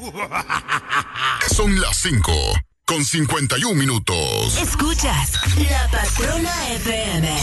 Son las 5:51. Escuchas La Patrona FM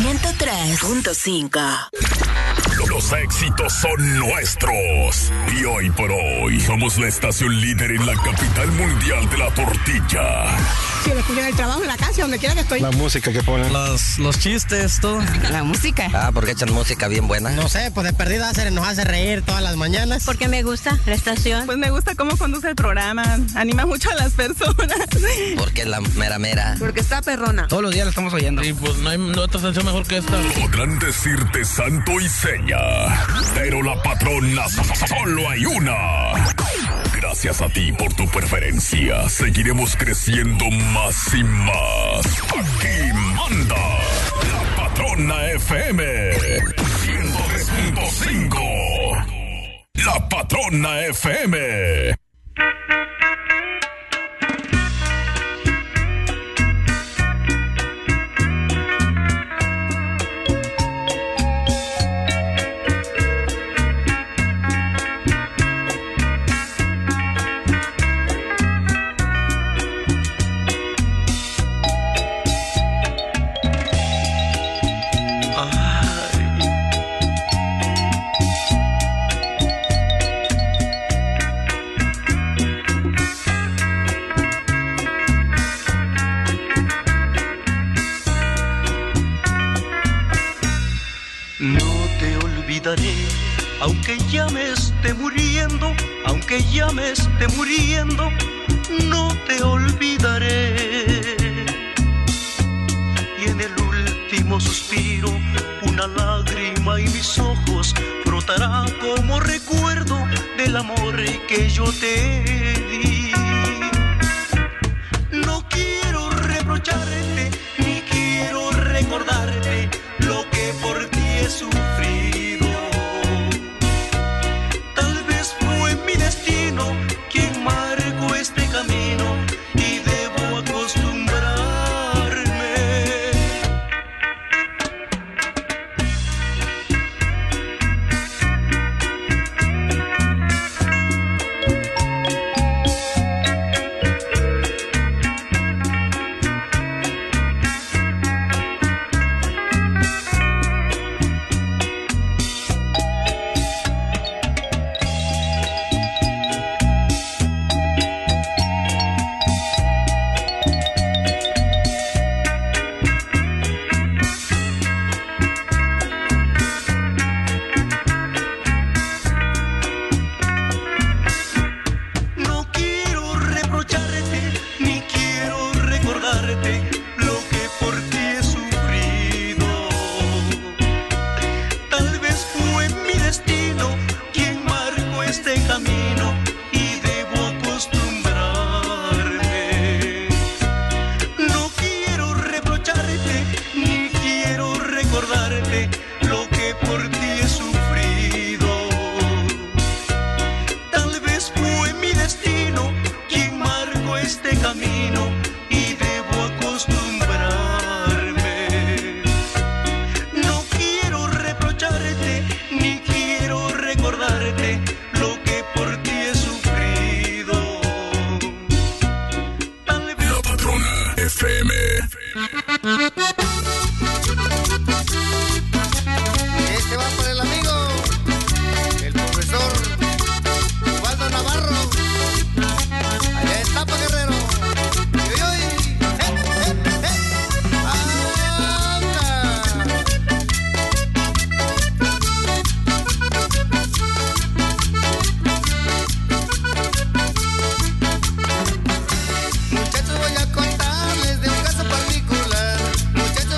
103.5. Los éxitos son nuestros. Y hoy por hoy somos la estación líder en la capital mundial de la tortilla. Si lo escuchan en el trabajo, en la casa, donde quiera que estoy. La música que ponen. Los chistes, todo. La música. Ah, porque echan música bien buena. No sé, pues de perdida nos hace reír todas las mañanas. Porque me gusta la estación. Pues me gusta cómo conduce el programa. Anima mucho a las personas. Porque es la mera. Porque está perrona. Todos los días la estamos oyendo. Y pues no hay otra estación mejor que esta. Podrán decirte santo y seña, pero la patrona solo hay una. Gracias a ti por tu preferencia, seguiremos creciendo más y más. Aquí manda la Patrona FM 103.5. La Patrona FM. Aunque ya me esté muriendo, no te olvidaré. Y en el último suspiro, una lágrima y mis ojos brotará como recuerdo del amor que yo te di. No quiero reprocharte, ni quiero recordarte lo que por ti he sufrido. Quien marcó este camino y debo acostumbrarme. Muchachos, voy a contarles de un caso particular. Muchachos,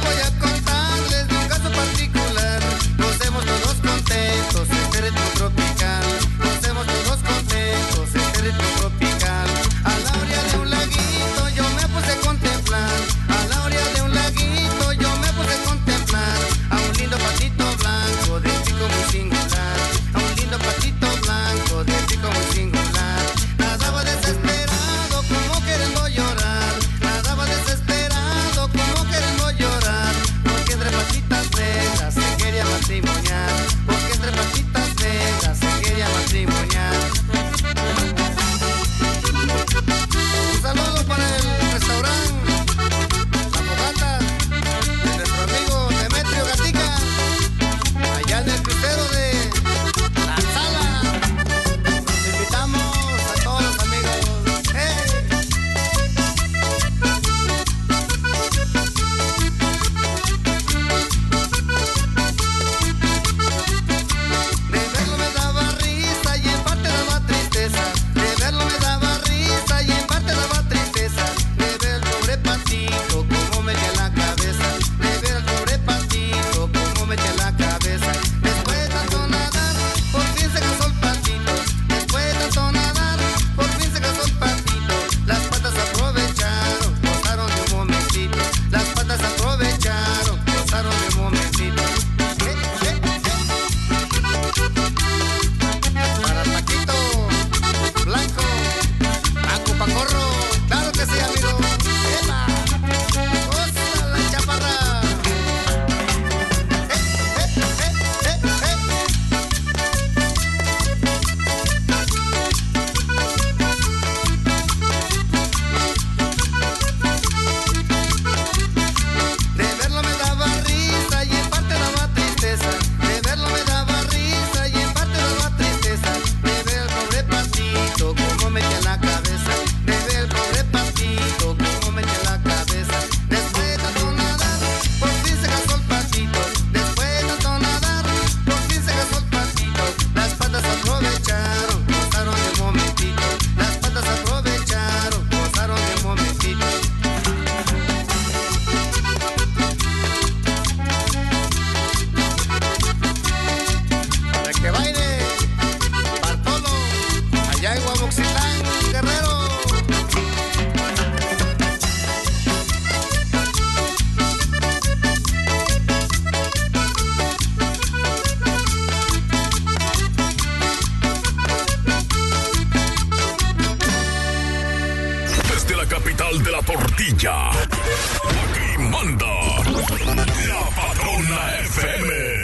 taquilla. Aquí manda la Patrona FM.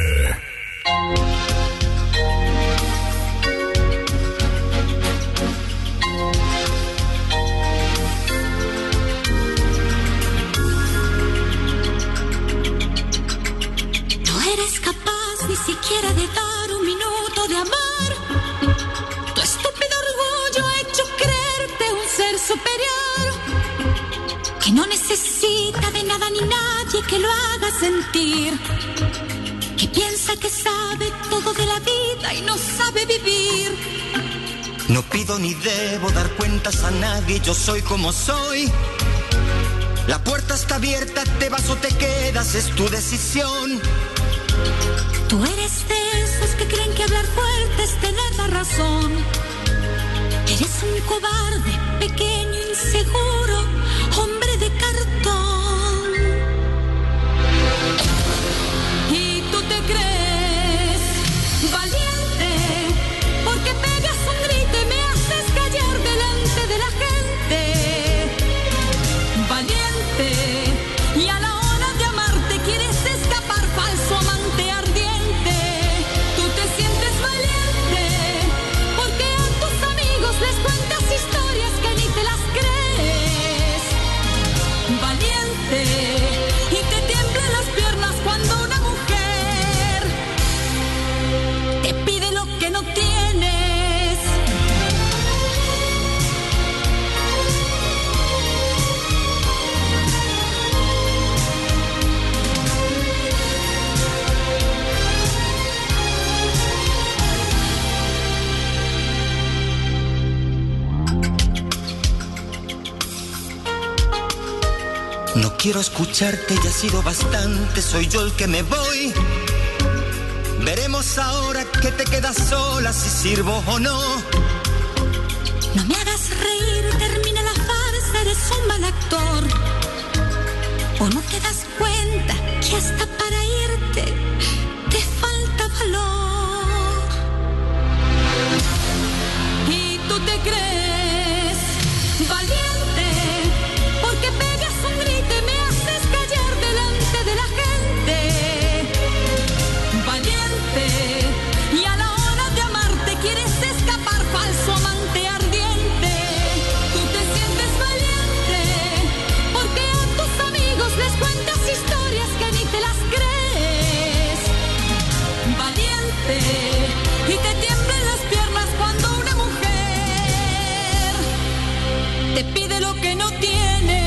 Eres capaz ni siquiera de dar un minuto de amar. Tu estúpido orgullo ha hecho creerte un ser superior, que no necesita de nada ni nadie que lo haga sentir, que piensa que sabe todo de la vida y no sabe vivir. No pido ni debo dar cuentas a nadie, yo soy como soy. La puerta está abierta, te vas o te quedas, es tu decisión. Tú eres de esos que creen que hablar fuerte es tener la razón. Eres un cobarde, pequeño, inseguro, hombre de cartón. Y tú te crees valiente porque pegas un grito y me haces callar delante de la gente. Valiente, y a la hora de amarte quieres escapar, falso amante ardiente. Tú te sientes valiente porque a tus amigos les cuentas historias que ni te las crees. Valiente, y te tiemblan las piernas cuando una mujer te pide lo que no tienes. No quiero escucharte, ya ha sido bastante, soy yo el que me voy. Veremos ahora que te quedas sola, si sirvo o no. No me hagas reír, termina la farsa, eres un mal actor. ¿O no te das cuenta que hasta para irte te falta valor? Y tú te crees valiente porque pegas un grito y me haces callar delante de la gente. Valiente, y a la hora de amarte quieres escapar, falso amante ardiente. Tú te sientes valiente porque a tus amigos les cuentas historias que ni te las crees. Valiente, y te tiemblan las piernas cuando una mujer te pide lo que no tienes.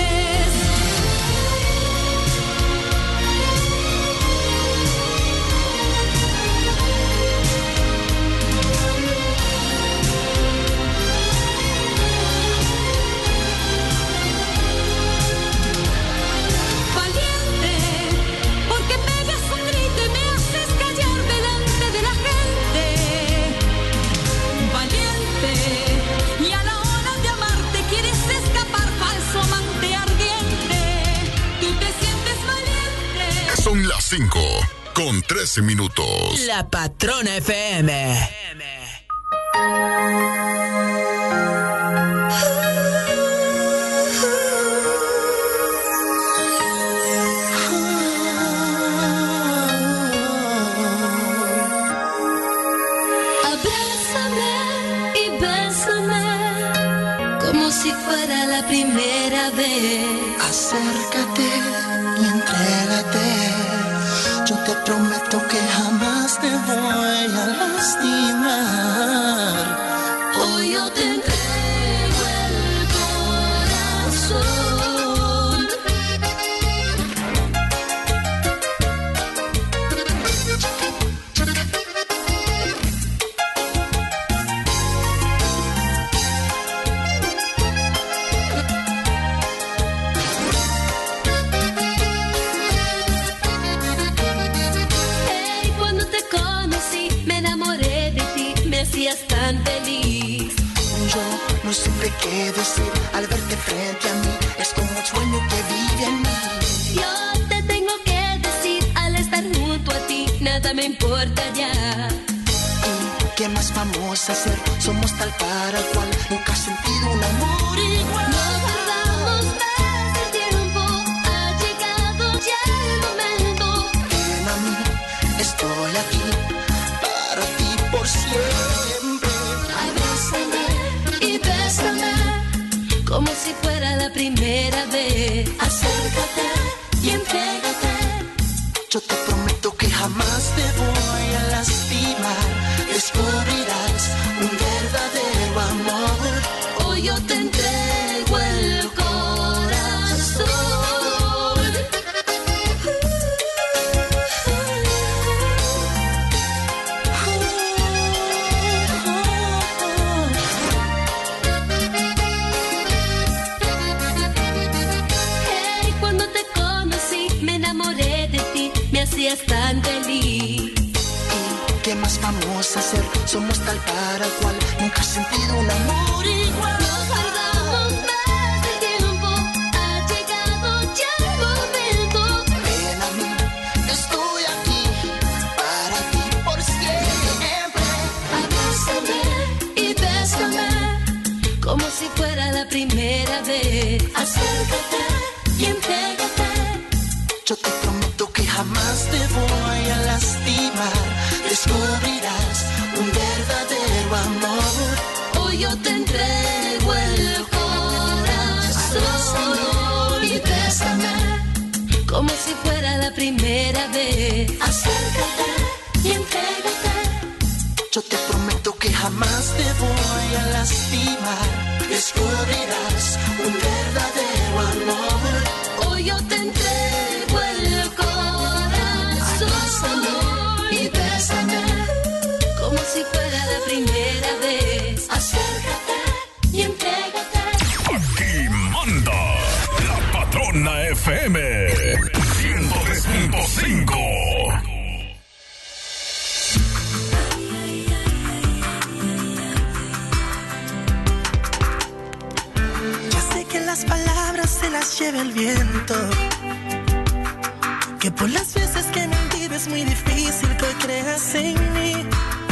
Valiente, porque pegas un grito y me haces callar delante de la gente. Valiente, y a la hora de amarte quieres escapar, falso amante ardiente. Tú te sientes valiente. Son las 5:13. La Patrona FM. Abrázame y bésame como si fuera la primera vez. Acércate y entrégate. Yo te prometo que jamás te voy a lastimar. Hoy yo te entrego el corazón. Hey, cuando te conocí me enamoré de ti, me hacías tan feliz. Yo no supe qué decir al verte frente a mí. Es como un sueño que vive en mí. Yo te tengo que decir, al estar junto a ti, nada me importa ya. ¿Y qué más vamos a hacer? Somos tal para cual, nunca he sentido un amor igual. Nos damos besos como si fuera la primera vez. Acércate y entrégate. Yo te prometo que jamás te voy a lastimar. Descubrirás un verdadero amor. Hoy yo te entrego el corazón. Hey, cuando te conocí me enamoré de ti, me hacías tan feliz. ¿Qué más vamos a hacer? Somos tal para cual. Nunca he sentido un amor igual. Nos guardamos más de tiempo. Ha llegado ya el momento. Ven a mí, estoy aquí para ti por siempre. Abrázame y bésame como si fuera la primera vez. Acércate y entrégate. Yo te prometo que jamás te voy a lastimar. Descubrirás un verdadero amor. Hoy yo te entrego el corazón. Y bésame como si fuera la primera vez. Acércate y entrégate. Yo te prometo que jamás te voy a lastimar. Descubrirás un verdadero amor. Hoy yo te entrego el corazón. Y bésame como si fuera la primera vez. Acércate y entrégate. Aquí manda la Patrona FM 103.5. Ya sé que las palabras se las lleva el viento, que por las veces que he mentido es muy difícil que hoy creas en mí.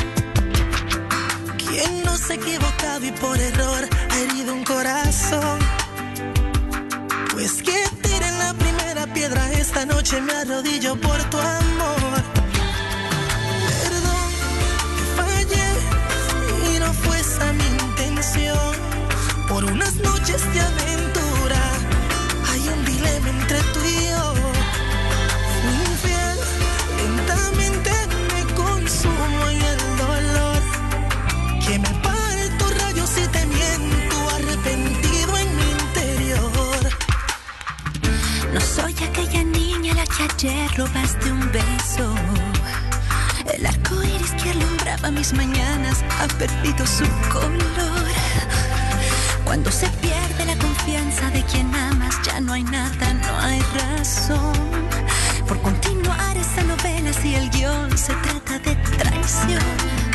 ¿Quién no se ha equivocado y por error ha herido un corazón? Pues que tiren la primera piedra, esta noche me arrodillo por tu amor. Perdón, que fallé y no fue esa mi intención. Por unas noches de aventura hay un dilema entre tú y yo. Infiel, lentamente me consumo en el dolor. Que me parto rayos y te miento, arrepentido en mi interior. No soy aquella niña a la que ayer robaste un beso. El arco iris que alumbraba mis mañanas ha perdido su color. Cuando se pierde la confianza de quien amas, ya no hay nada, no hay razón por continuar esa novela si el guión se trata de traición.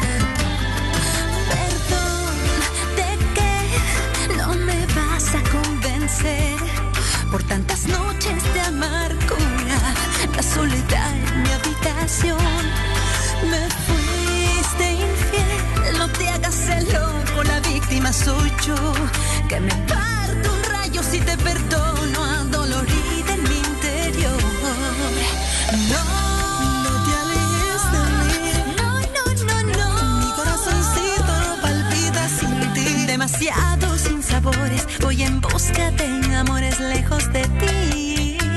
Perdón, ¿de qué no me vas a convencer? Por tantas noches de amargura, la soledad en mi habitación. Me fuiste infiel, no te hagas el loco, la víctima soy yo. Que me parto un rayo si te perdono, adolorida en mi interior. No, no te alejes de mí. No, no, no, no. Mi corazoncito no palpita sin ti. Demasiados sinsabores, voy en busca de amores lejos de ti.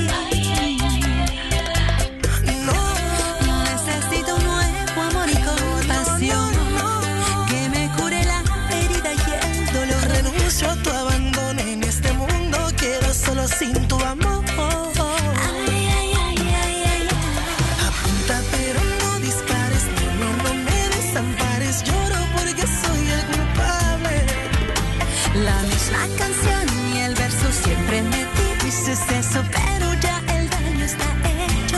Necesito un nuevo amor y compasión que me cure la herida y el dolor. Renuncio a tu abandono en este mundo, quiero solo sin tu amor. Ay, ay, ay, ay, ay. Apunta pero no dispares, no me desampares. Lloro porque soy el culpable. La misma canción y el verso siempre me dices eso, pero ya el daño está hecho.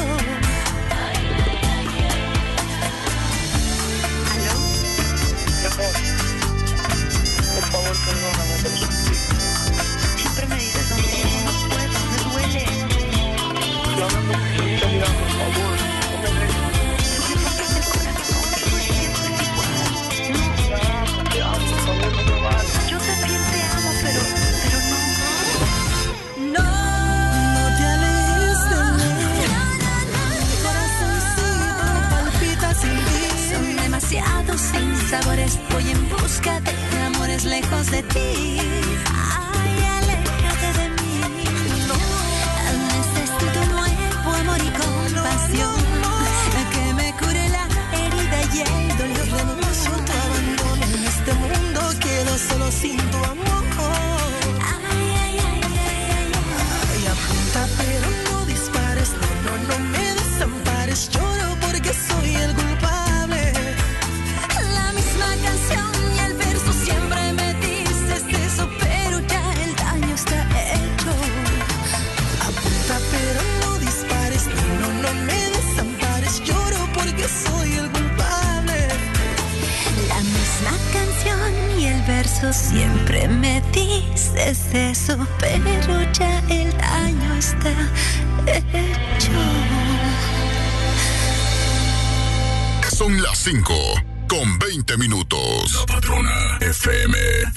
¿Aló? Por favor, perdóname, pero siempre me dices lo mismo, no puedo, me duele. Estoy hablando con sinceridad, por favor, no me dejes. Tú me rompes el corazón, pero siempre es igual. Te amo, por favor, no me vayas. Yo también te amo, pero no. No te alejes de mí. Mi corazoncito no palpita sin ti. Son demasiados sinsabores, voy en busca de amores lejos de ti. Ay, siempre me dices eso, pero ya el daño está hecho. Son las 5:20. La Patrona FM.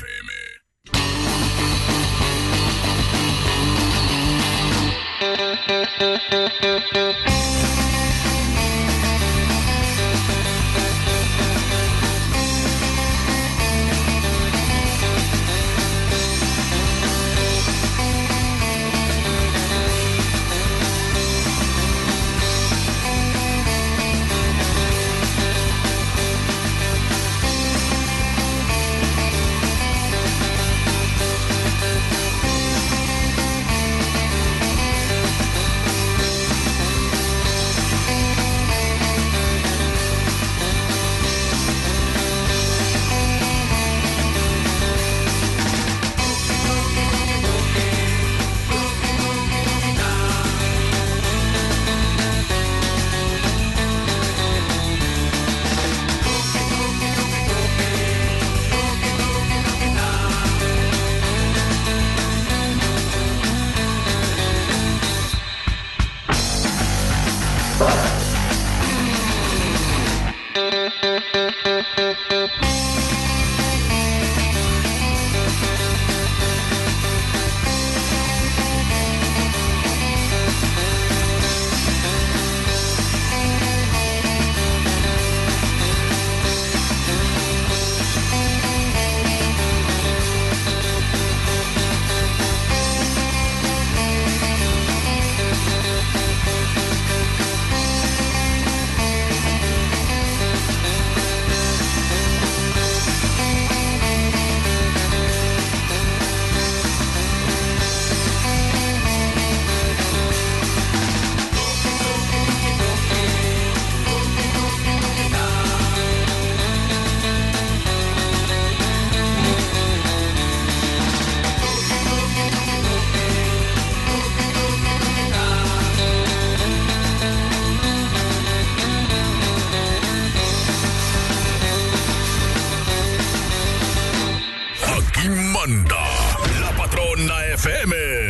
La Patrona FM.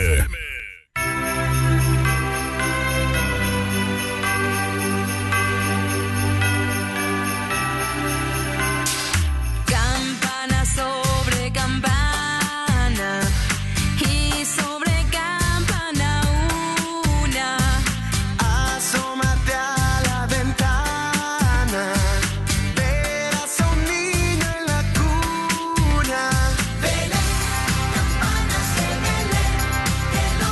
Campana sobre campana y sobre campana una. Asómate a la ventana, verás a un niño en la cuna. Belén, campanas de Belén, que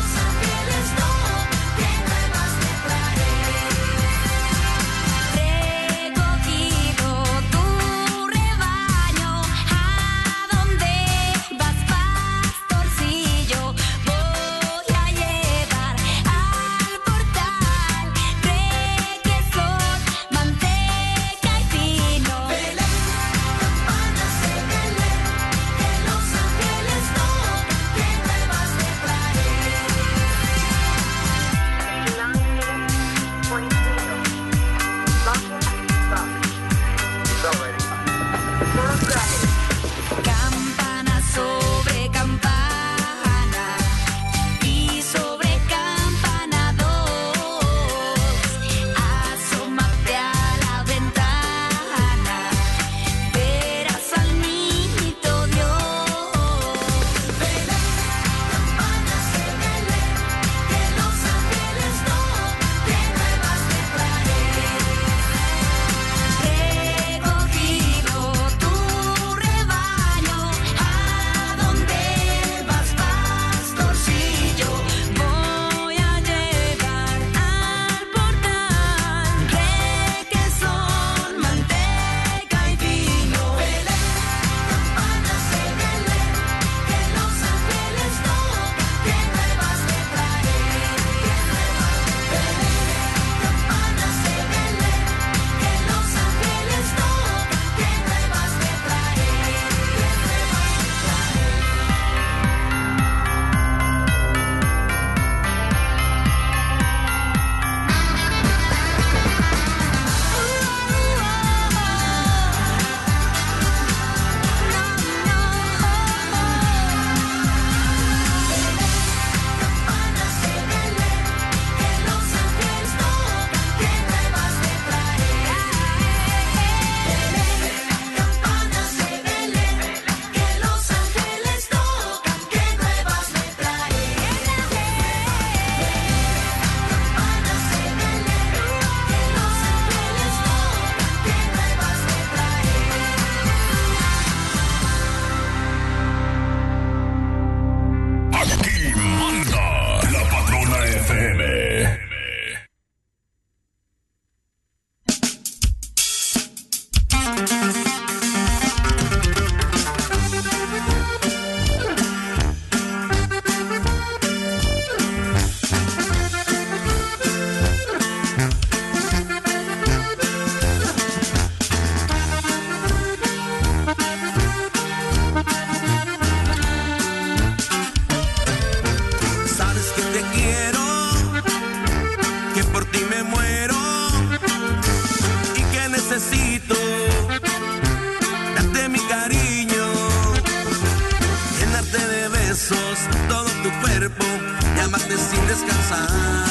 cuerpo y amarte sin descansar.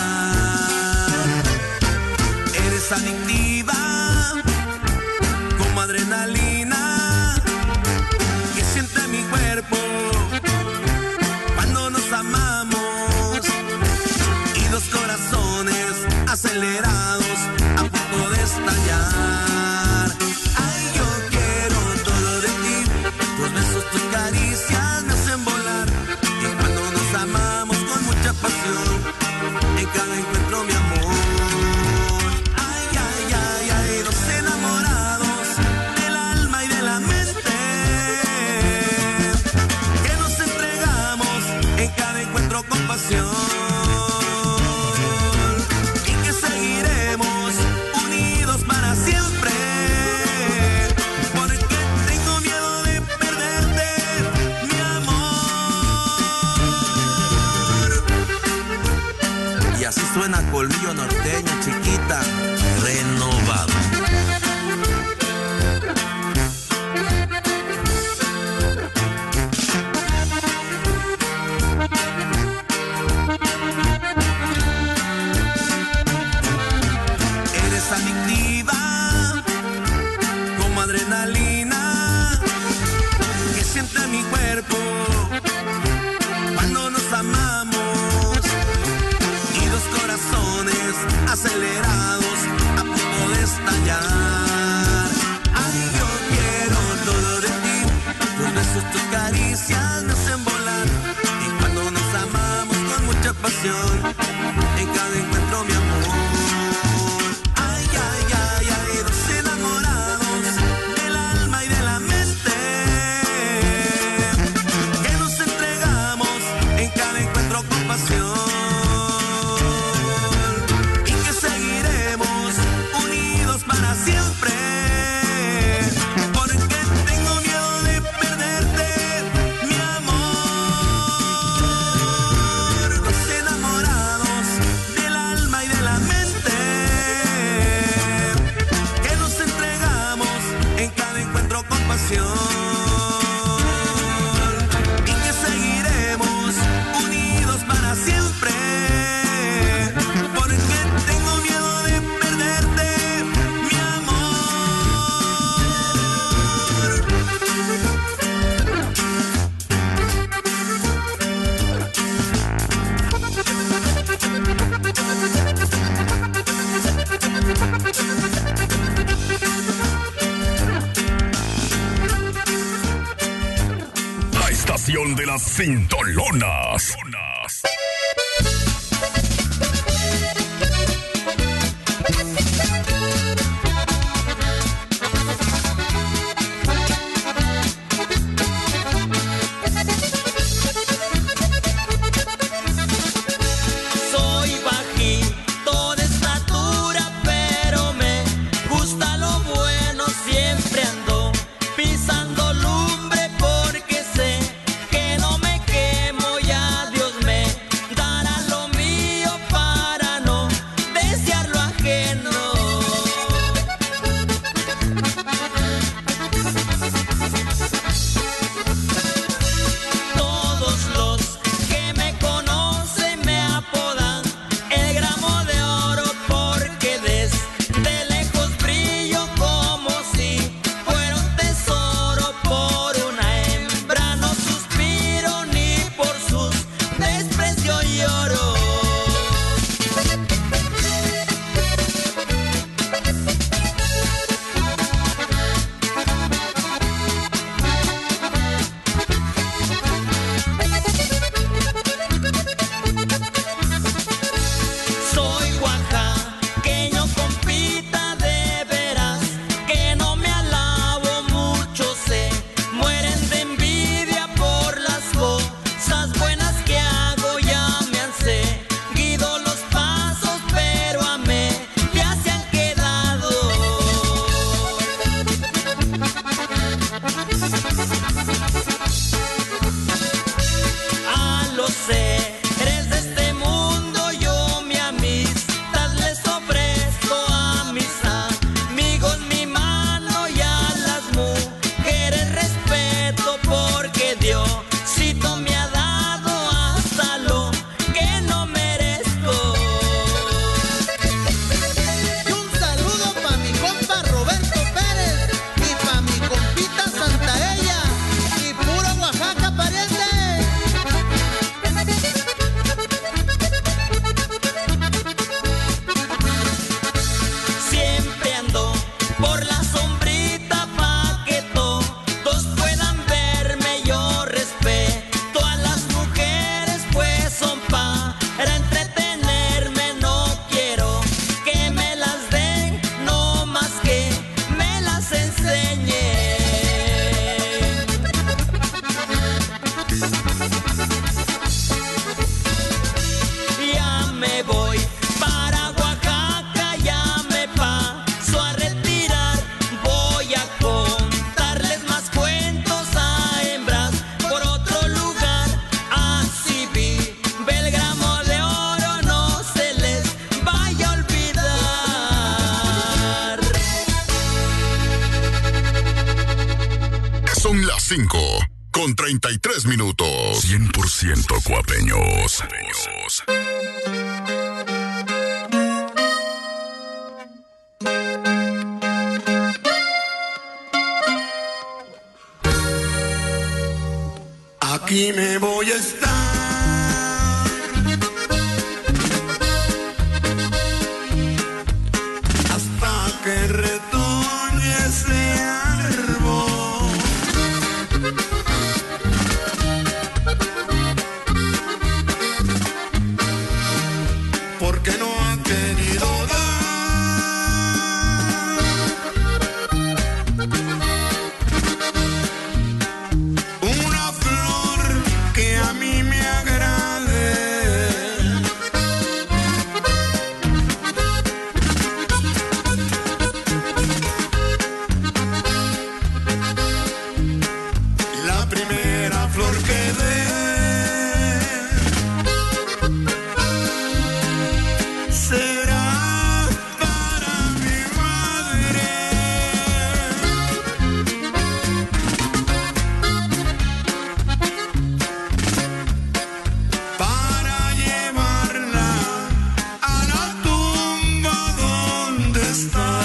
Eres adictiva como adrenalina que siente mi cuerpo cuando nos amamos, y dos corazones acelerados a punto de estallar. Ay, yo quiero todo de ti, tus besos, tus caricias me hacen volar, y cuando nos amamos con mucha pasión, en cada encuentro mi amor. Ay, ay, ay, ay, dos enamorados del alma y de la mente, que nos entregamos en cada encuentro con pasión, y que seguiremos unidos para siempre, porque tengo miedo de perderte, mi amor. Y así suena Colmillo Norteño, chiquita, renovado. Eres adictiva como adrenalina que siente mi cuerpo cuando nos amamos, y dos corazones acelerados a punto de estallar. Ay, yo quiero todo de ti, tus besos, tus caricias me hacen volar, y cuando nos amamos con mucha pasión, en cada encuentro mi amor. Ay, ay, ay, ay, dos enamorados del alma y de la mente, que nos entregamos en cada encuentro con pasión, y que seguiremos unidos para siempre, porque tengo miedo de perderte, mi amor. Dos enamorados del alma y de la mente, que nos entregamos en cada encuentro con pasión, y que seguiremos unidos para siempre, porque tengo miedo de perderte, mi amor. La estación de las Cintolonas. Soy bajito de estatura, pero me gusta lo bueno, siempre ando pisando lumbre porque sé que no me quemo, ya Dios me 33 minutos. 100% Coapeños. Aquí me voy a estar hasta que retoñe ese árbol, porque no ha querido dar una flor que a mí me agrade. La primera flor que dé será para mi madre, para llevarla a la tumba donde está.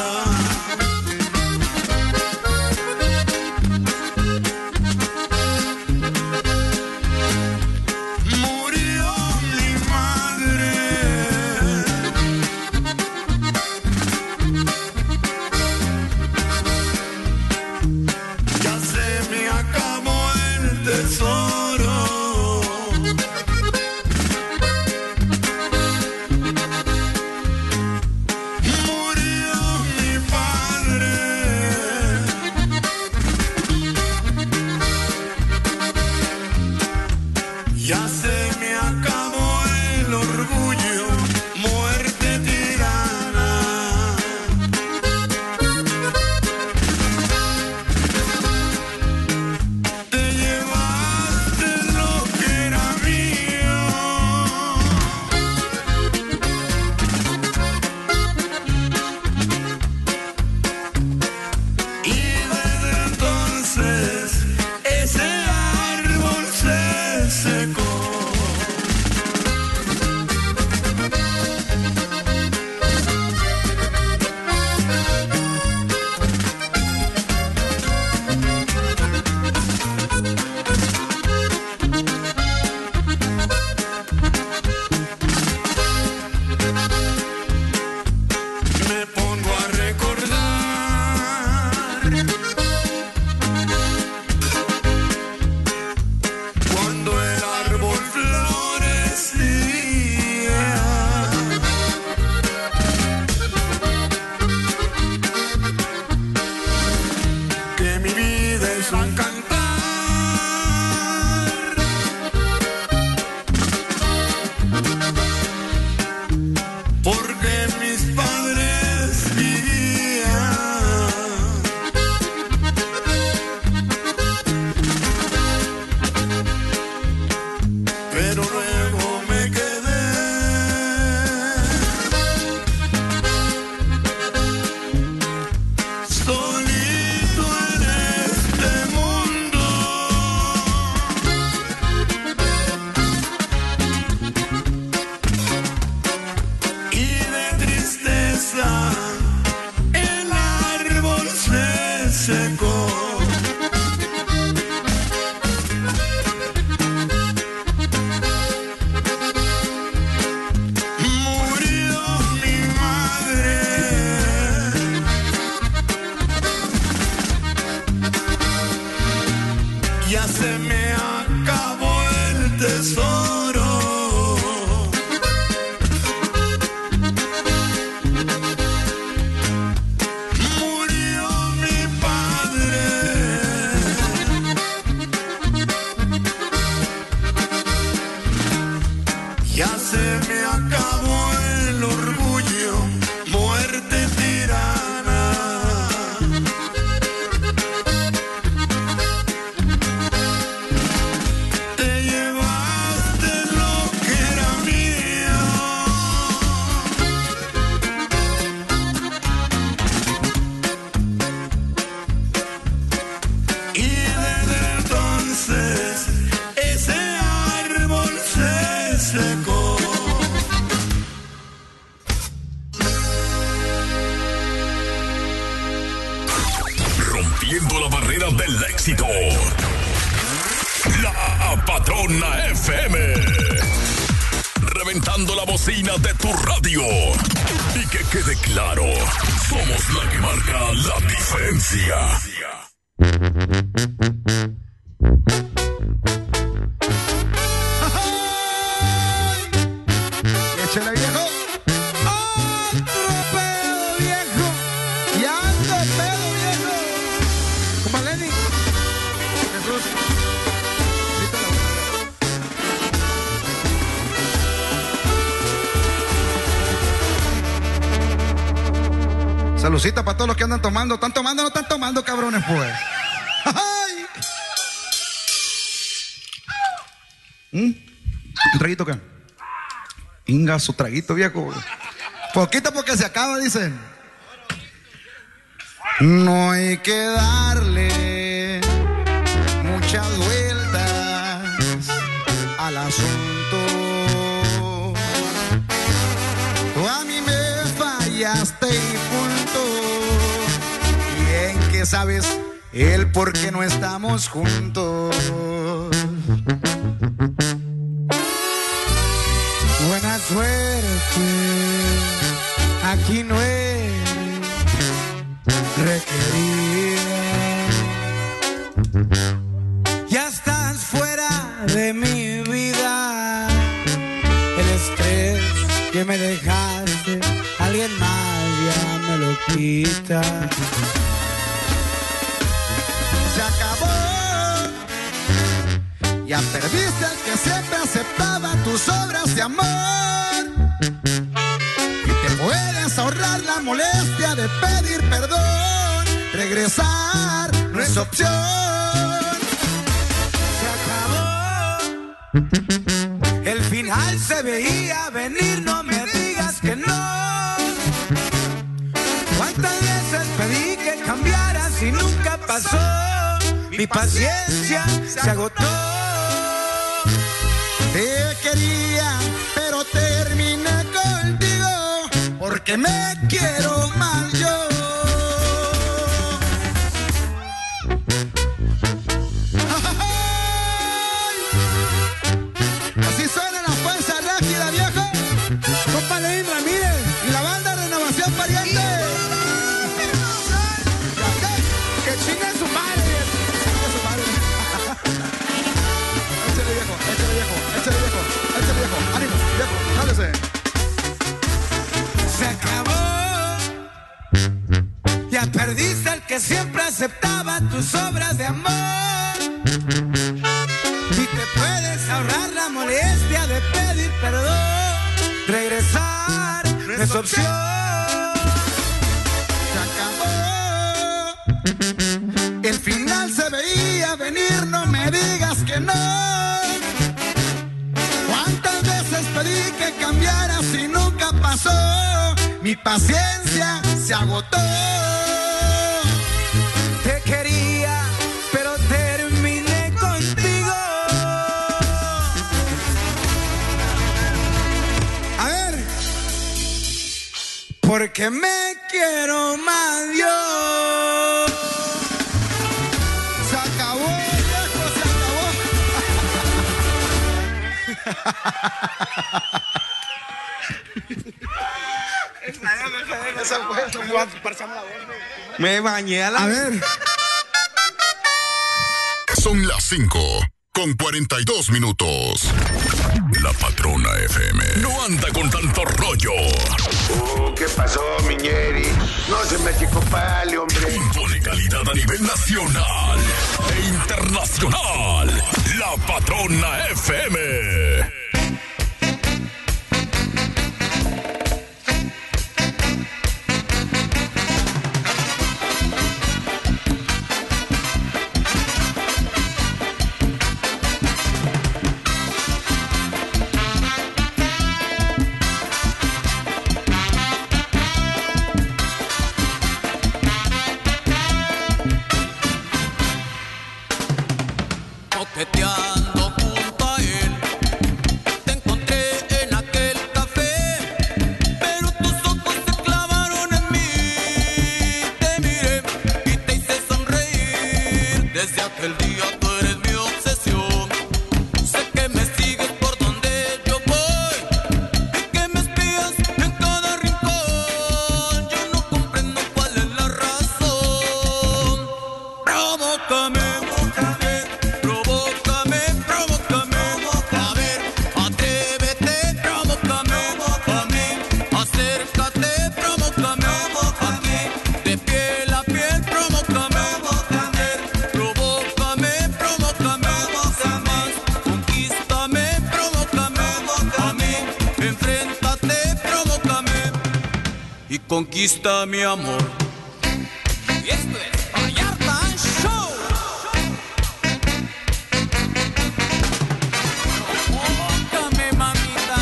Murió mi madre, ya se me acabó el tesoro. Murió mi padre, ya se me acabó el orgullo, muerte tirana. Te llevaste lo que era mío, y desde entonces ese árbol se secó. Me pongo a recordar cuando el árbol florecía, que mi vida es un cantar, porque mis padres vivían, pero luego me quedé solito en este mundo, y de tristeza el árbol se secó. Murió mi madre, ya se me acabó el tesoro. Murió mi padre, ya se me acabó el orgullo, muerte tirana. Te llevaste Patrona FM. Reventando la bocina de tu radio. Y que quede claro, somos la que marca la diferencia. Échale, viejo. Otro pedo, viejo. Y ando pedo, viejo. Compa Lenny. Jesús. Saludcita para todos los que andan tomando. ¿Están tomando o no están tomando, cabrones, pues? ¡Ay! ¿Un traguito qué? Inga, su traguito, viejo. Poquito porque se acaba, dicen. No hay que darle muchas vueltas al asunto. Tú a mí me fallaste y punto. Bien que sabes el por qué no estamos juntos. Buena suerte, aquí no es requerida. Ya estás fuera de mi vida. El estrés que me dejaste, alguien más ya me lo quita. Se acabó. Ya perdiste al que siempre aceptaba tus obras de amor. Y te puedes ahorrar la molestia de pedir perdón. Regresar no es opción. Se acabó. El final se veía venir, no me digas que no. ¿Cuántas veces pedí que cambiaras y nunca pasó? Mi paciencia se agotó. Te quería, pero terminé contigo, porque me quiero más yo. Así suena la fuerza rápida, viejo. Compa Lenín Ramírez y la banda Renovación Pariente. Que chingue su madre. Échale viejo, échale viejo, échale viejo, échale viejo, ánimo, viejo, jálese. Se acabó. Ya perdiste al que siempre aceptaba tus obras de amor. Y te puedes ahorrar la molestia de pedir perdón. Regresar no es opción. Se acabó. El final se veía venir, no me digas que no. ¿Cuántas veces pedí que cambiaras y nunca pasó? Mi paciencia se agotó. Te quería, pero terminé contigo. A ver, porque me quiero más yo. Se acabó, viejo, se acabó. Me bañé a la... A ver. Son las 5:42. La Patrona FM no anda con tanto rollo. ¿Qué pasó, Miñeri? No se me chicopale, hombre. Impone calidad a nivel nacional e internacional. La Patrona FM. Coqueteando junto a él, conquista mi amor. Y esto es Vallarta Show. Provócame, mamita.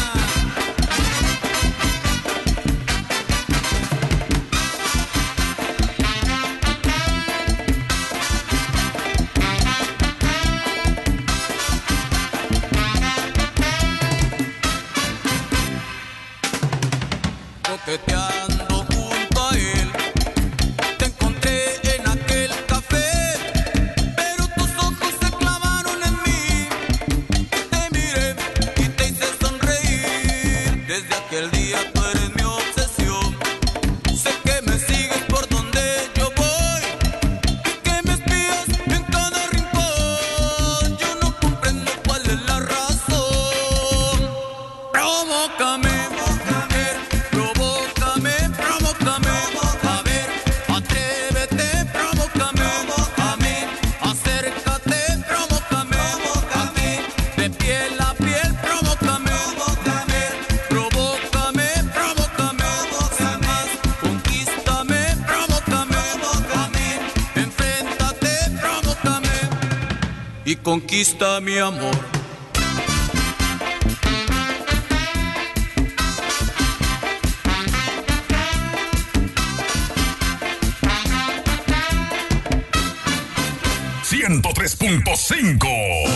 Coqueteando junto a él, te encontré en aquel café, pero tus ojos se clavaron en mí. Te miré y te hice sonreír. Desde aquel día tú eres mi obsesión. Sé que me sigues por donde yo voy y que me espías en cada rincón. Yo no comprendo cuál es la razón. Provócame. Y conquista mi amor. ¡103.5!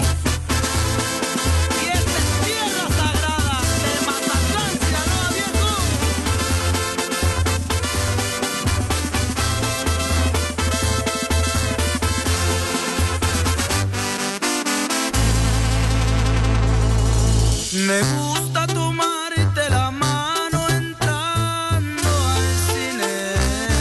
Me gusta tomarte la mano entrando al cine,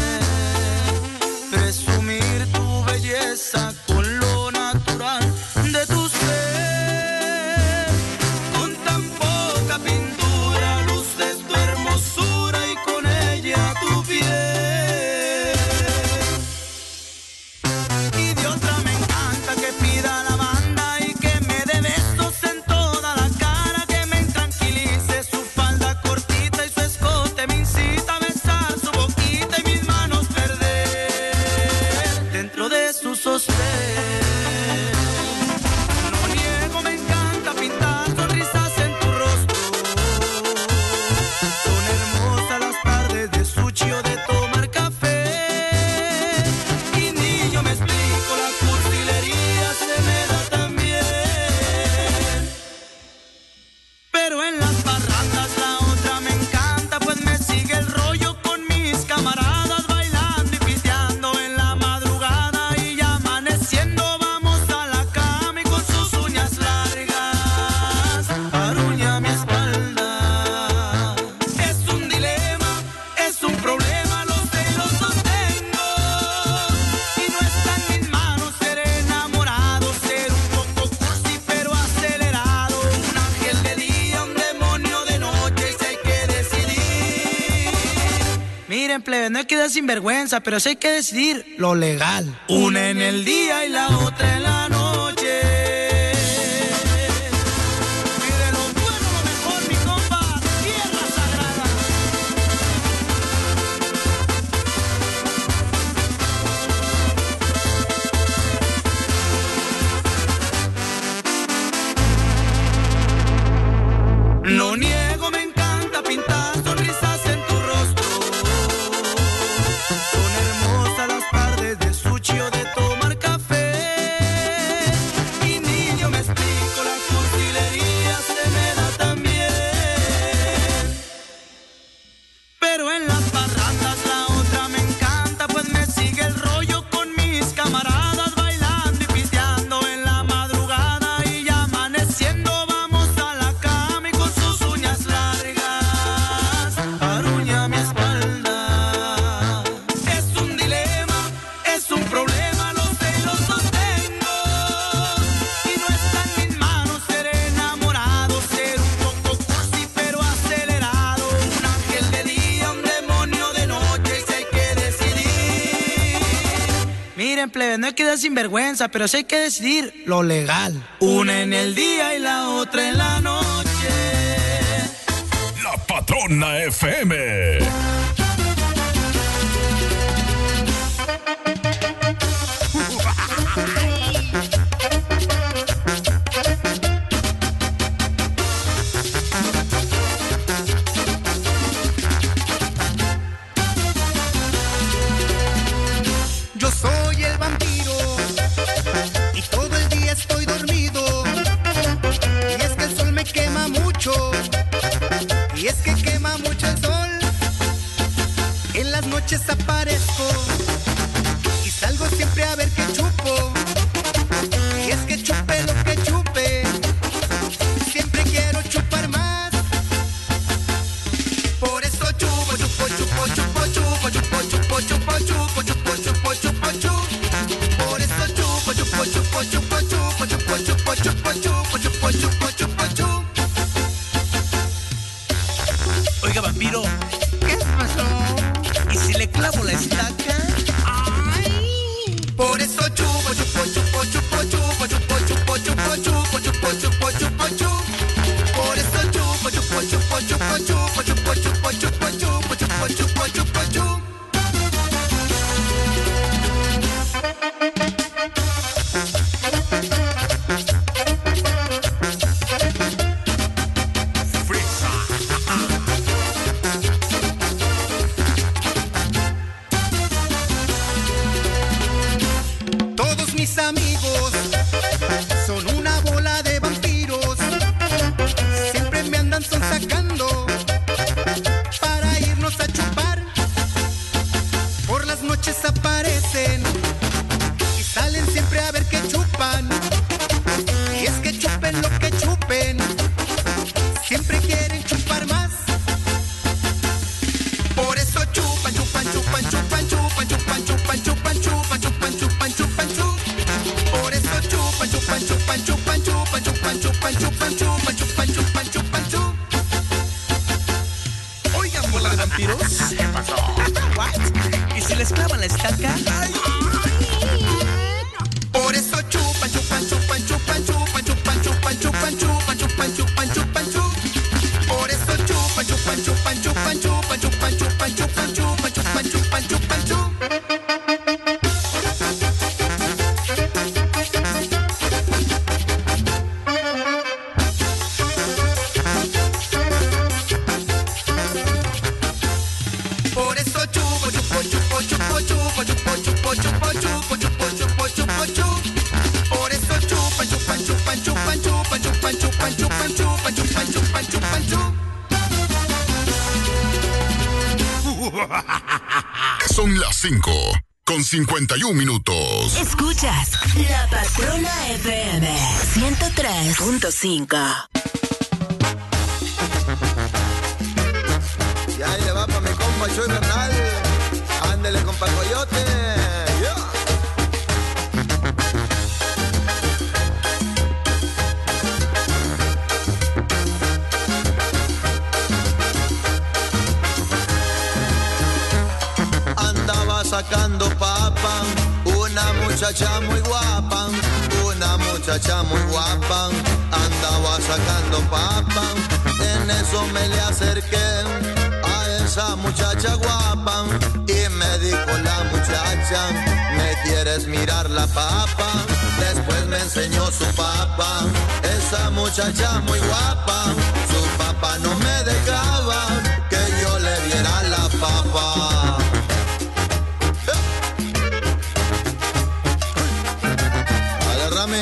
presumir tu belleza con lo natural de tu ser. Con tan poca pintura luces tu hermosura y con ella tu piel. Y de otra me encanta que pida la banda y que me dé besos en toda la cara. Su falda cortita y su escote me incita a besar su boquita y mis manos perder dentro de su sostén. No niego, me encanta pintar sonrisas en tu rostro. Son hermosas las tardes de sushi o de tomar café. Y ni yo me explico, la cursilería se me da tan bien. Pero en las parrandas la otra me encanta, pues me sigue el rollo con mis camaradas, bailando y pisteando en la madrugada. Y ya amaneciendo vamos a la cama y con sus uñas largas aruña mi espalda. Es un dilema, es un problema, lo sé y lo sostengo. Y no está en mis manos ser enamorado, ser un poco cursi pero acelerado. Un ángel de día, un demonio de noche, y si hay que decidir. Miren, plebe, no hay que dar sinvergüenza, pero sí hay que decidir lo legal. Una en el día y la otra en la noche. Mire lo bueno, lo mejor, mi compa, tierra sagrada. No niego, me encanta pintar sonrisas en tu rostro. Son hermosas las tardes de sushi o de tomar café. Y ni yo me explico, la cursilería se me da tan bien. Pero en las parrandas la otra me encanta, pues me sigue el rollo con mis camaradas, bailando y pisteando en la madrugada. Y ya amaneciendo vamos a la cama y con sus uñas largas aruña mi espalda. Es un dilema, es un problema, lo sé y lo sostengo. Y no está en mis manos ser enamorado, ser un poco cursi pero acelerado. Un ángel de día, un demonio de noche, y si hay que decidir. Miren, plebe, no hay que dar sinvergüenza, pero sí hay que decidir lo legal. Una en el día y la otra en la noche. La Patrona FM. Yo soy el vampiro y todo el día estoy dormido. Y es que el sol me quema mucho. Y es que quema mucho el sol. En las noches aparezco y salgo siempre a ver qué chupo. Y es que chupe lo que chupe, siempre quiero chupar más. Por eso chupo, chupo, chupo, chupo, chupo, chupo, chupo, chupo, chupo, chupo, chupo, chupo, chupo. Por eso chupo, chupo, chupo, chupo, chupo, chupo, chupo, chupo, chupo, chupo, chupo, chupo, chupo. Oiga, vampiro, ¿Qué pasó? ¿y si le clavo la estaca? Por eso chupo, chupo, chupo, chupo, chupo, chupo, chupo, chupo, chupo, chupo, chupo, chupo, chupo. Por eso chupo, chupo, chupo, chupo, chupo, chupo, chupo, chupo, chupo, chupo, chupo, chupo, chupo. Todos mis amigos son una bola de vampiros. Siempre me andan sonsacando para irnos a chupar. Por las noches aparecen y salen siempre a ver qué chupan. Y es que chupen lo que chupen, siempre quieren chupar más. Por eso chupan, chupan, chupan, chupan, chupan, chupan, chupan, chupan, chupan, chupan, chupan, chupan, chupan. Por eso chupan, chupan, chupan, chupan, chupan, chupan, chupan, chupan, chupan, chupan, chupan, chupan, chupan. Oigan, bola de vampiros. ¿Qué pasó? ¿What? ¿Y si les clavan la estaca? ¡Ay! Por eso chupan, chupan, chupan, chupan, chupan, chupan, chupan, chupan, chupan, chupan, chupan, chupan, chupan. Por eso chupan, chupan, chupan, chupan, chupan, chupan, chupan, chupan, chupan, chupan, chupan, chupan, chupan. Por eso chupo, chupo, chupo, chupo, chupo, chupo, chupo, chupo, chupo, chupo, chupo, chupo, chupo. Por eso chupan, chupan, chupan, chupan, chupan, chupan, chupan, chupan, chupan, chupan, chupan, chupan, chupan. Son las 5:51. Escuchas La Patrona FM 103.5. Y ahí le va pa' mi compa Chuy Bernal. Ándele, compa Coyote. Yeah. Andaba sacando papa, una muchacha muy guapa, una muchacha muy guapa. Andaba sacando papa, en eso me le acerqué a esa muchacha guapa y me dijo la muchacha, ¿me quieres mirar la papa? Después me enseñó su papa, esa muchacha muy guapa, su papa no me dejaba que yo le viera la papa. Agárrame.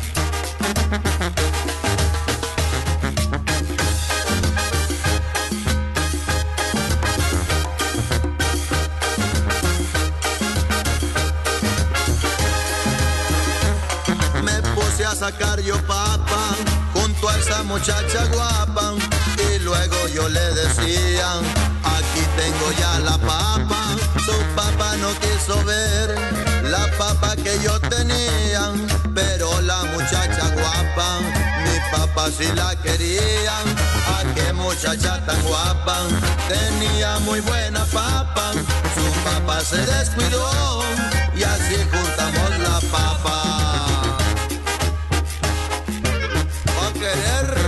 Me puse a sacar yo papa junto a esa muchacha guapa y luego yo le decía, aquí tengo ya la papa. Su papá no quiso ver la papa que yo tenía, pero la muchacha guapa, mi papá sí la quería. ¿A qué muchacha tan guapa? Tenía muy buena papa, su papá se descuidó y así juntamos la papa. ¿Va a querer?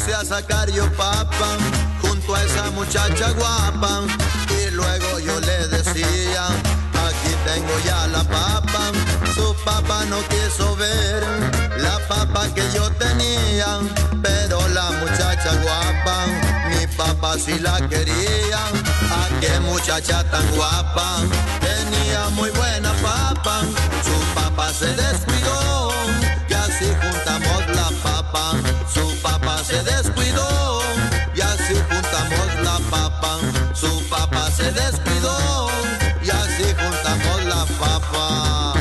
puse a sacar yo papa junto a esa muchacha guapa y luego yo le decía, aquí tengo ya la papa. Su papá no quiso ver la papa que yo tenía, pero la muchacha guapa, mi papá sí la quería. ¿A qué muchacha tan guapa? Tenía muy buena papa, su papá se descuidó y así juntamos la papa. Su papá se descuidó y así juntamos la papa. Su papá se descuidó y así juntamos la papa.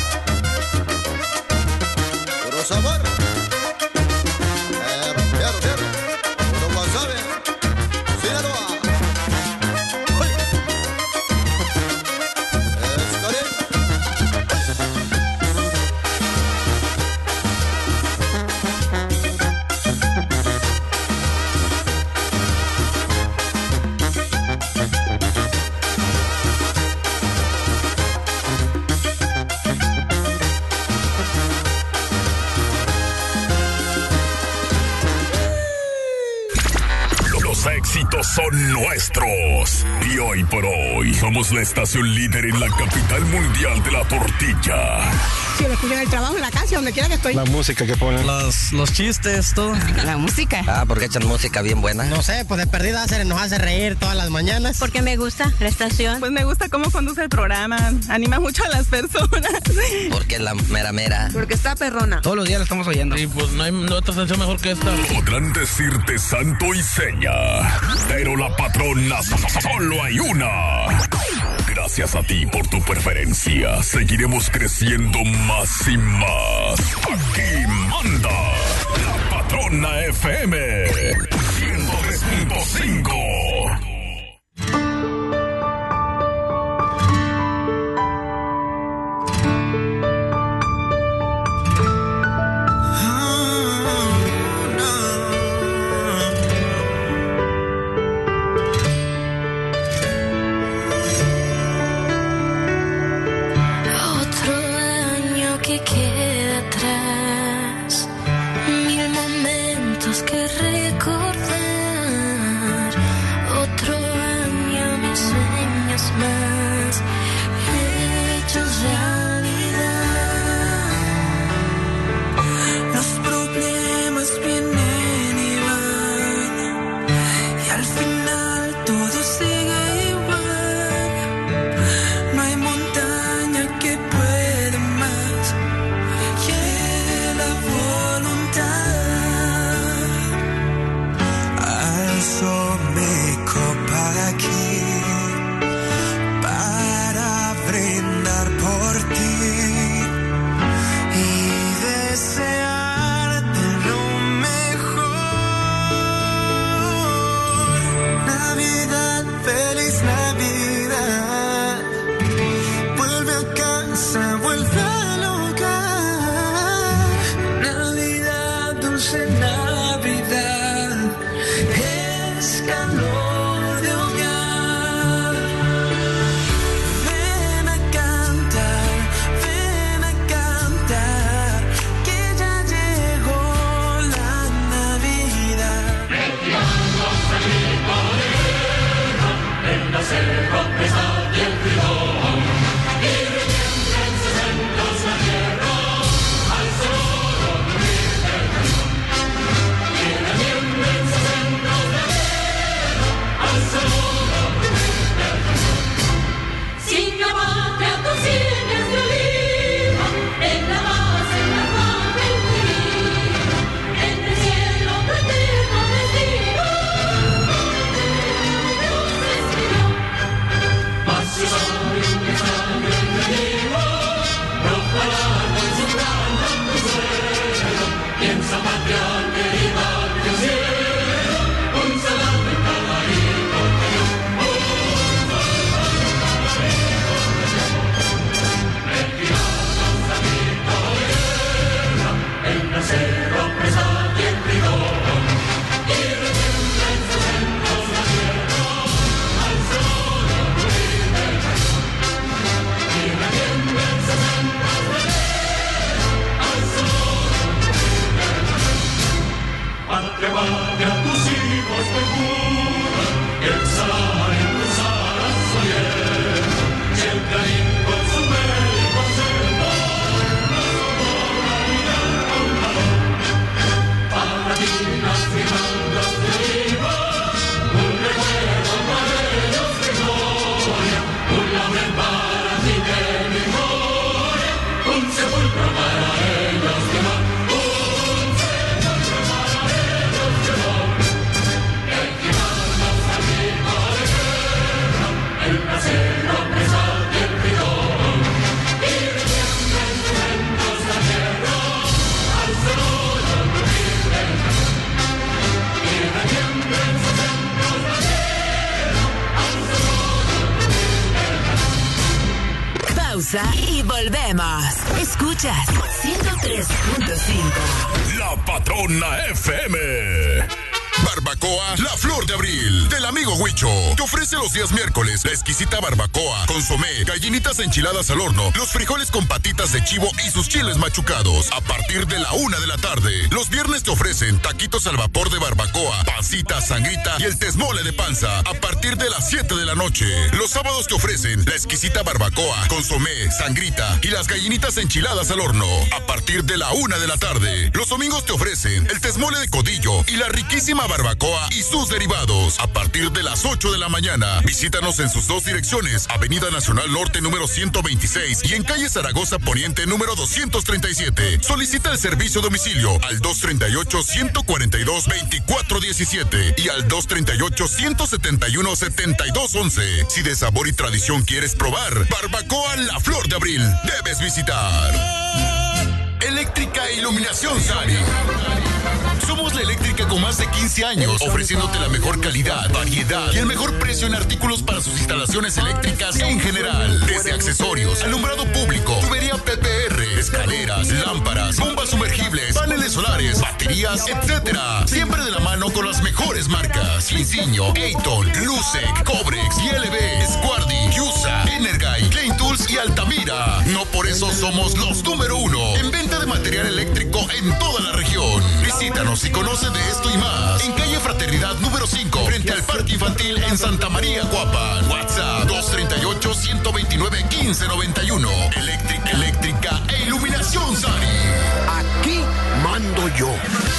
Puro sabor. Puro wasabi. Sinaloa. Éxitos son nuestros. Y hoy por hoy somos la estación líder en la capital mundial de la tortilla. Si lo escucho en el trabajo, en la casa, donde quiera que estoy. La música que ponen. Los chistes, todo. La música. Ah, porque echan música bien buena. No sé, pues de perdida nos hace reír todas las mañanas. Porque me gusta la estación. Pues me gusta cómo conduce el programa. Anima mucho a las personas. Porque es la mera. Porque está perrona. Todos los días la estamos oyendo. Y pues no hay otra canción mejor que esta. Podrán decirte santo y seña, pero la patrona solo hay una. Gracias a ti por tu preferencia, seguiremos creciendo más y más. Aquí manda la Patrona FM 103.5. Que queda atrás, 1000 momentos que recordar, otro patria vaya, tus hijos te juran que exhalar en tus alas ayer. Si el Clarín con su médico acento nos socorra y da con valor. Palatinas y mangas de viva, un recuerdo para ellos de gloria, un laurel para ti de memoria, un sepulcro para ellos que van. Pausa y volvemos. Escuchas 103.5. La Patrona FM. Barbacoa La Flor de Abril, del amigo Huicho. Te ofrece los días miércoles la exquisita barbacoa, consomé, gallinitas enchiladas al horno, los frijoles con patitas de chivo y sus chiles machucados. A partir de la 1 de la tarde. Los viernes te ofrecen taquitos al vapor de barbacoa, pancita, sangrita y el tesmole de panza. A partir de las 7 de la noche. Los sábados te ofrecen la exquisita barbacoa, consomé, sangrita y las gallinitas enchiladas al horno. A partir de la 1 de la tarde. Los domingos te ofrecen el tesmole de codillo y la riquísima barbacoa y sus derivados. A partir de las 8 de la mañana. Visítanos en sus dos direcciones, Avenida Nacional Norte número 126 y en calle Zaragoza Poniente número 237. Solicita el servicio a domicilio al 238-142-2417 y al 238-171-7211. Si de sabor y tradición quieres probar, Barbacoa La Flor de Abril, debes visitar. Eléctrica e Iluminación Sari. Somos la eléctrica con más de 15 años, ofreciéndote la mejor calidad, variedad y el mejor precio en artículos para sus instalaciones eléctricas en general. Desde accesorios, alumbrado público, tubería PPR, escaleras, lámparas, bombas sumergibles, paneles solares, baterías, etc. Siempre de la mano con las mejores marcas: Insigno, Eiton, Lucec, Cobrex, ILB, Squardi, Yusa, Energai, Klein Tools y Altamira. No por eso somos los número 1 en venta de material eléctrico en toda la región. Visítanos y conoce de esto y más en calle Fraternidad número 5, frente al Parque Infantil en Santa María, Coapan. WhatsApp 238-129-1591. Eléctrica e Iluminación Sari. Aquí mando yo.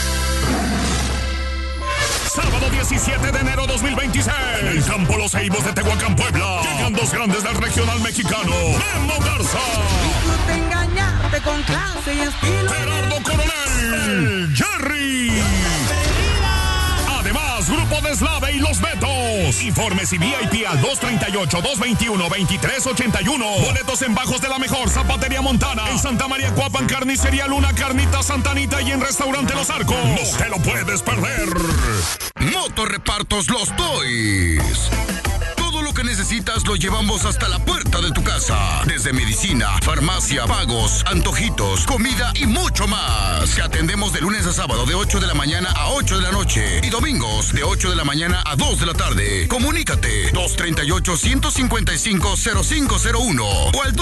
Sábado 17 de enero 2026. En el Campo Los Ceibos de Tehuacán, Puebla. Llegan dos grandes del regional mexicano. Memo Garza. Y tú te engañaste con clase y estilo. Gerardo Coronel. Jerry. Además, Grupo Deslave y Los Betos. Informes y VIP al 238-221-2381. Boletos en Bajos de la Mejor Zapatería Montana. En Santa María Coapan, Carnicería Luna, Carnita Santanita y en Restaurante Los Arcos. No te lo puedes perder. Motorrepartos Los Toys. Todo lo que necesitas lo llevamos hasta la puerta de tu casa. Desde medicina, farmacia, pagos, antojitos, comida y mucho más. Te atendemos de lunes a sábado de 8 de la mañana a 8 de la noche y domingos de 8 de la mañana a 2 de la tarde. Comunícate 238-155-0501 o al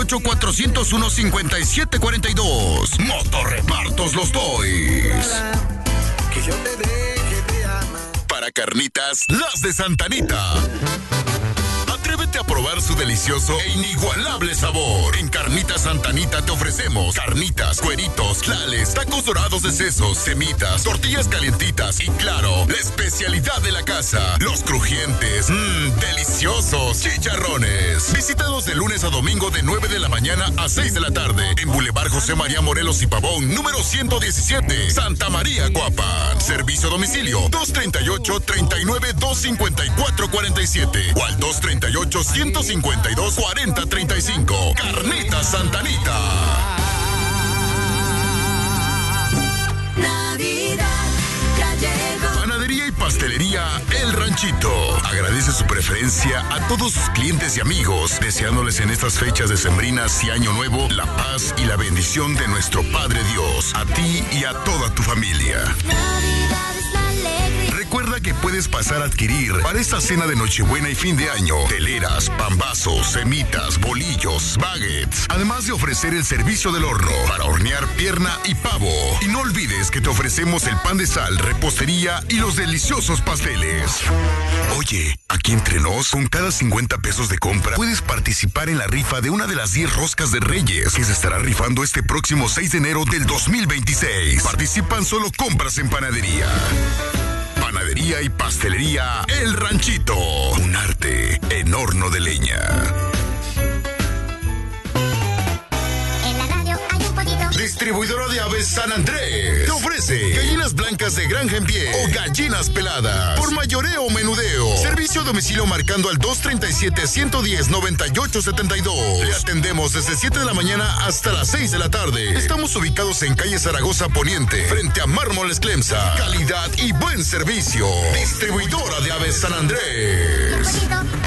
238-401-5742. Motorrepartos Los Toys. Que yo te deje de amar. Para carnitas, las de Santanita. Atrévete a probar su delicioso e inigualable sabor. En Carnitas Santanita te ofrecemos carnitas, cueritos, tlales, tacos dorados de sesos, semitas, tortillas calientitas y claro, la especialidad de la casa, los crujientes, deliciosos chicharrones. Visítanos de lunes a domingo de 9 de la mañana a 6 de la tarde en Boulevard José María Morelos y Pavón, número 117, Santa María, Coapan. Servicio a domicilio 238-39-254-47 o al 238-152-4035. Carnitas Santanita. Navidad ya llegó. Panadería y pastelería El Ranchito agradece su preferencia a todos sus clientes y amigos, deseándoles en estas fechas decembrinas y Año Nuevo la paz y la bendición de nuestro Padre Dios, a ti y a toda tu familia. Navidad es la alegría. Recuerda que puedes puedes pasar a adquirir para esta cena de Nochebuena y fin de año. Teleras, pambazos, semitas, bolillos, baguettes. Además de ofrecer el servicio del horno para hornear pierna y pavo. Y no olvides que te ofrecemos el pan de sal, repostería y los deliciosos pasteles. Oye, aquí entre nos, con cada 50 pesos de compra, puedes participar en la rifa de una de las 10 roscas de Reyes que se estará rifando este próximo 6 de enero del 2026. Participan solo compras en panadería. Panadería y pastelería El Ranchito. Un arte en horno de leña. Distribuidora de aves San Andrés te ofrece gallinas blancas de granja en pie o gallinas peladas por mayoreo o menudeo. Servicio a domicilio marcando al 237-110-9872. Le atendemos desde 7 de la mañana hasta las 6 de la tarde. Estamos ubicados en calle Zaragoza Poniente, frente a Mármoles Clemsa. Calidad y buen servicio. Distribuidora de aves San Andrés.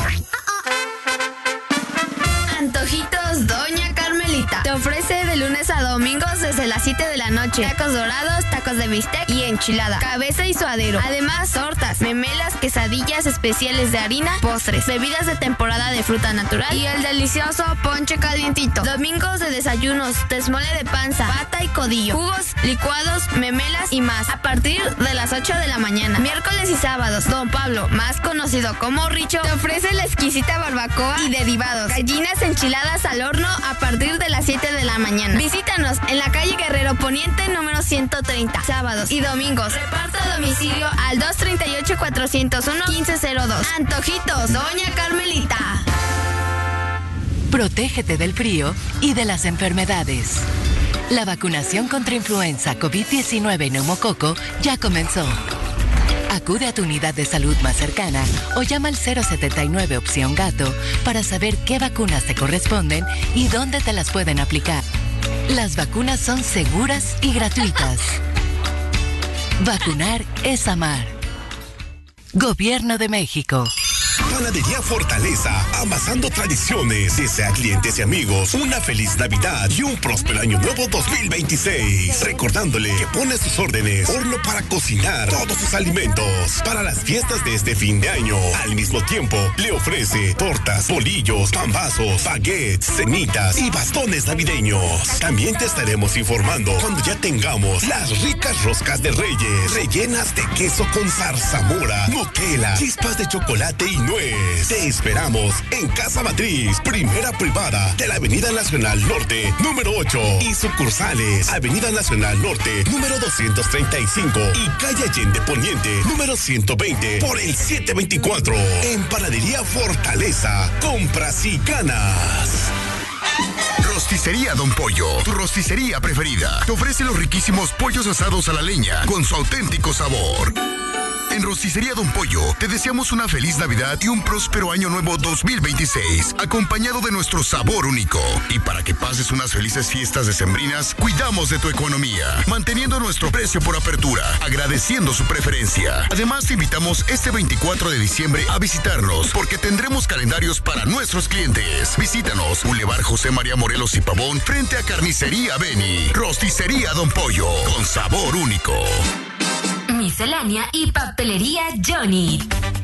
Antojitos Doña Carmelita. Te ofrece de lunes a domingos desde las 7 de la noche. Tacos dorados, tacos de bistec y enchilada. Cabeza y suadero. Además, tortas, memelas, quesadillas especiales de harina, postres, bebidas de temporada de fruta natural y el delicioso ponche calientito. Domingos de desayunos, desmole de panza, pata y codillo, jugos, licuados, memelas y más. A partir de las 8 de la mañana. Miércoles y sábados, Don Pablo, más conocido como Richo, te ofrece la exquisita barbacoa y derivados. Gallinas enchiladas al horno a partir de las 7 de la mañana. Visítanos en la calle Guerrero Poniente número 130, sábados y domingos. Reparto a domicilio al 238-401-1502. Antojitos Doña Carmelita. Protégete del frío y de las enfermedades. La vacunación contra influenza, COVID-19 y neumococo ya comenzó. Acude a tu unidad de salud más cercana o llama al 079 opción gato para saber qué vacunas te corresponden y dónde te las pueden aplicar. Las vacunas son seguras y gratuitas. Vacunar es amar. Gobierno de México. Panadería Fortaleza, amasando tradiciones. Desea a clientes y amigos una feliz Navidad y un próspero año nuevo 2026. Recordándole que pone sus órdenes, horno para cocinar todos sus alimentos para las fiestas de este fin de año. Al mismo tiempo, le ofrece tortas, bolillos, pambazos, baguettes, semitas y bastones navideños. También te estaremos informando cuando ya tengamos las ricas roscas de Reyes, rellenas de queso con zarzamora, Nutella, chispas de chocolate y nuez. Te esperamos en Casa Matriz, primera privada de la Avenida Nacional Norte, número 8, y sucursales, Avenida Nacional Norte, número 235 y Calle Allende Poniente, número 120, por el 724. En Panadería Fortaleza, compras y ganas. Rosticería Don Pollo, tu rosticería preferida. Te ofrece los riquísimos pollos asados a la leña con su auténtico sabor. En Rosticería Don Pollo te deseamos una feliz Navidad y un próspero año nuevo 2026, acompañado de nuestro sabor único. Y para que pases unas felices fiestas decembrinas, cuidamos de tu economía, manteniendo nuestro precio por apertura, agradeciendo su preferencia. Además, te invitamos este 24 de diciembre a visitarnos, porque tendremos calendarios para nuestros clientes. Visítanos, Boulevard José María Morelos y Pavón, frente a Carnicería Beni. Rosticería Don Pollo, con sabor único. Miscelánea y papelería Johnny.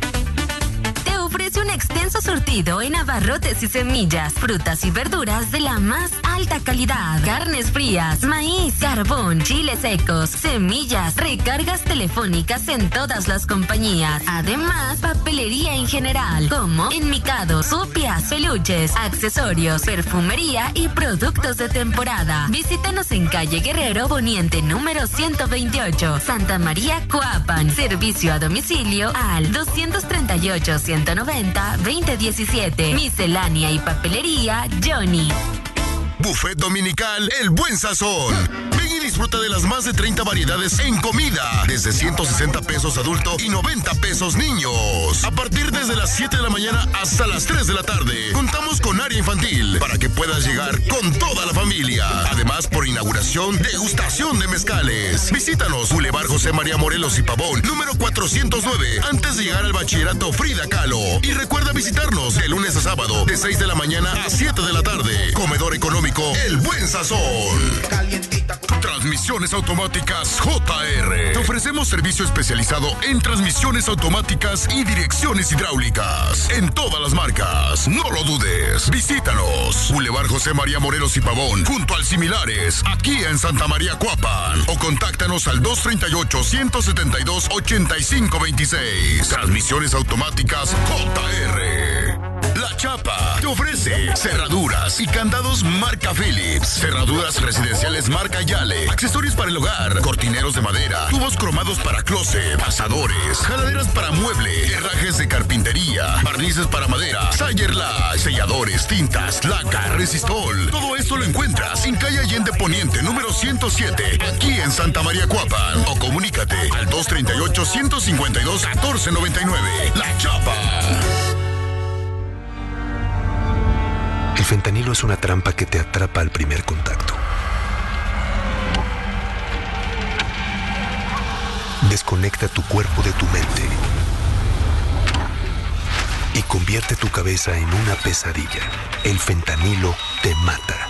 Te ofrece un extenso surtido en abarrotes y semillas, frutas y verduras de la más alta calidad, carnes frías, maíz, carbón, chiles secos, semillas, recargas telefónicas en todas las compañías. Además, papelería en general, como enmicados, sopias, peluches, accesorios, perfumería y productos de temporada. Visítanos en calle Guerrero Poniente número 128, Santa María, Coapan. Servicio a domicilio al 238-190-2017. Miscelánea y papelería Johnny. Buffet dominical El Buen Sazón. Ven y disfruta de las más de 30 variedades en comida, desde 160 pesos adulto y 90 pesos niños. A partir desde las 7 de la mañana hasta las 3 de la tarde. Contamos con área infantil para que puedas llegar con toda la familia. Además, por inauguración, degustación de mezcales. Visítanos, Boulevard José María Morelos y Pavón, número 409, antes de llegar al bachillerato Frida Kahlo. Y recuerda visitarnos de lunes a sábado, de 6 de la mañana a 7 de la tarde. Comedor económico El Buen Sazón. Transmisiones Automáticas JR. Te ofrecemos servicio especializado en transmisiones automáticas y direcciones hidráulicas. En todas las marcas. No lo dudes. Visítanos. Boulevard José María Morelos y Pavón, junto al Similares, aquí en Santa María Cuapan. O contáctanos al 238-172-8526. Transmisiones Automáticas JR. La Chapa te ofrece cerraduras y candados marca Philips, cerraduras residenciales marca Yale, accesorios para el hogar, cortineros de madera, tubos cromados para closet, pasadores, jaladeras para mueble, herrajes de carpintería, barnices para madera, Sayerla, selladores, tintas, laca, resistol. Todo esto lo encuentras en calle Allende Poniente, número 107, aquí en Santa María Cuapan. O comunícate al 238-152-1499. La Chapa. El fentanilo es una trampa que te atrapa al primer contacto. Desconecta tu cuerpo de tu mente y convierte tu cabeza en una pesadilla. El fentanilo te mata.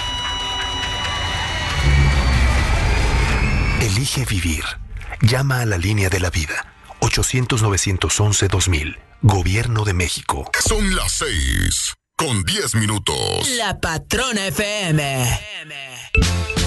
Elige vivir. Llama a la línea de la vida. 800-911-2000. Gobierno de México. Son las 6:10. La Patrona FM.